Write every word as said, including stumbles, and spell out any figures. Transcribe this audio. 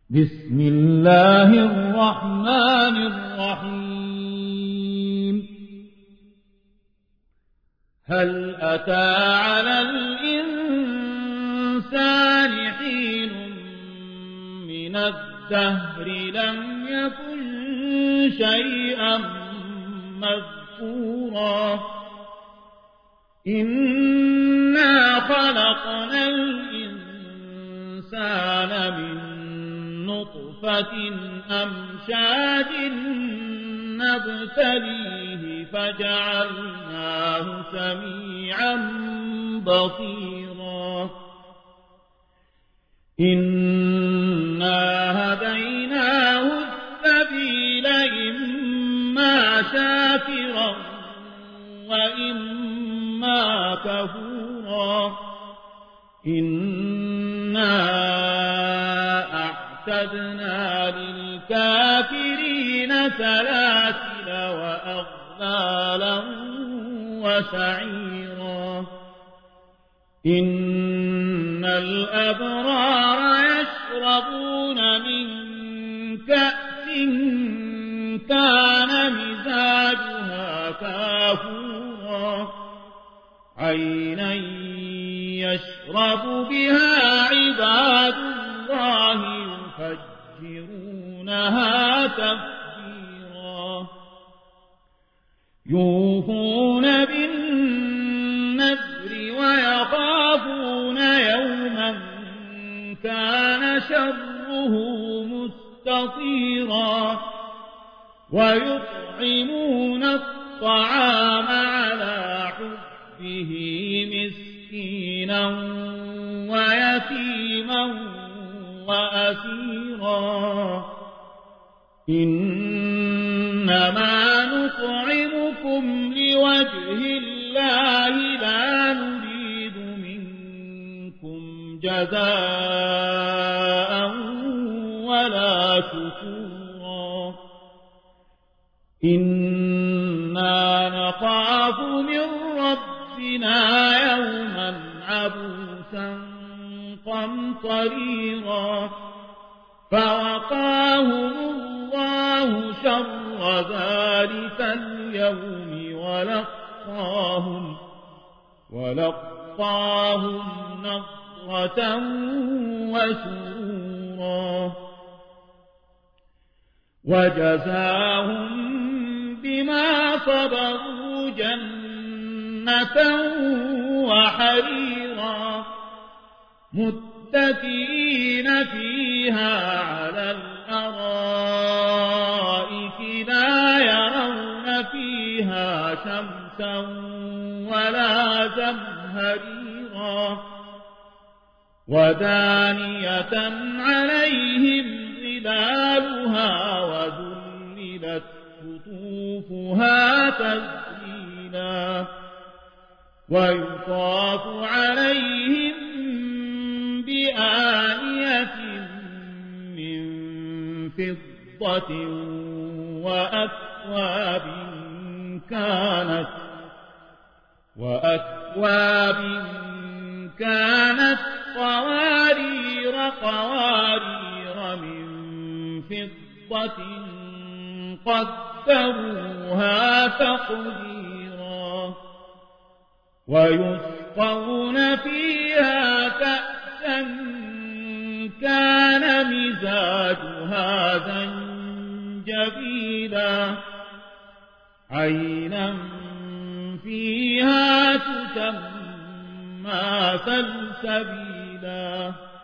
بسم الله الرحمن الرحيم هل أتى على الإنسان حين من الدهر لم يكن شيئا مذكورا إنا خلقنا الإنسان من نطفة أمشاج نبتليه فجعلناه سميعا بصيرا إنا هديناه السبيل إما شاكرا وإما كفورا إنا أعتدنا للكافرين سلاسل وأغلالا وسعيرا إن الأبرار يشربون من كأس كان مزاجها كافورا عينا يشرب بها عباد الله يفجرونها تفجيرا يوفون بالنذر ويخافون يوما كان شره مستطيرا ويطعمون الطعام على حبه مسكينا ويتيما وأسيرا إنما نطعمكم لوجه الله لا نريد منكم جزاء ولا شكورا إنا نخاف من ربنا يوما عبوسا قمطريرا فوقاهم الله شر ذلك اليوم ولقاهم ولقاهم نضرة وسرورا وجزاهم بما صبروا جنة وحريرا متكئين فيها على الأرائك لا يرون فيها شمسا ولا زمهريرا ودانية عليهم ظلالها وذللت قطوفها تذليلا ويطاف عليهم بآنية من فضة وأكواب كانت وأكواب كانت قوارير قوارير من فضة قدروها تقديرا ويسقون فيها كأسا كان مزاجها زنجبيلا عينا فيها تسمى سلسبيلا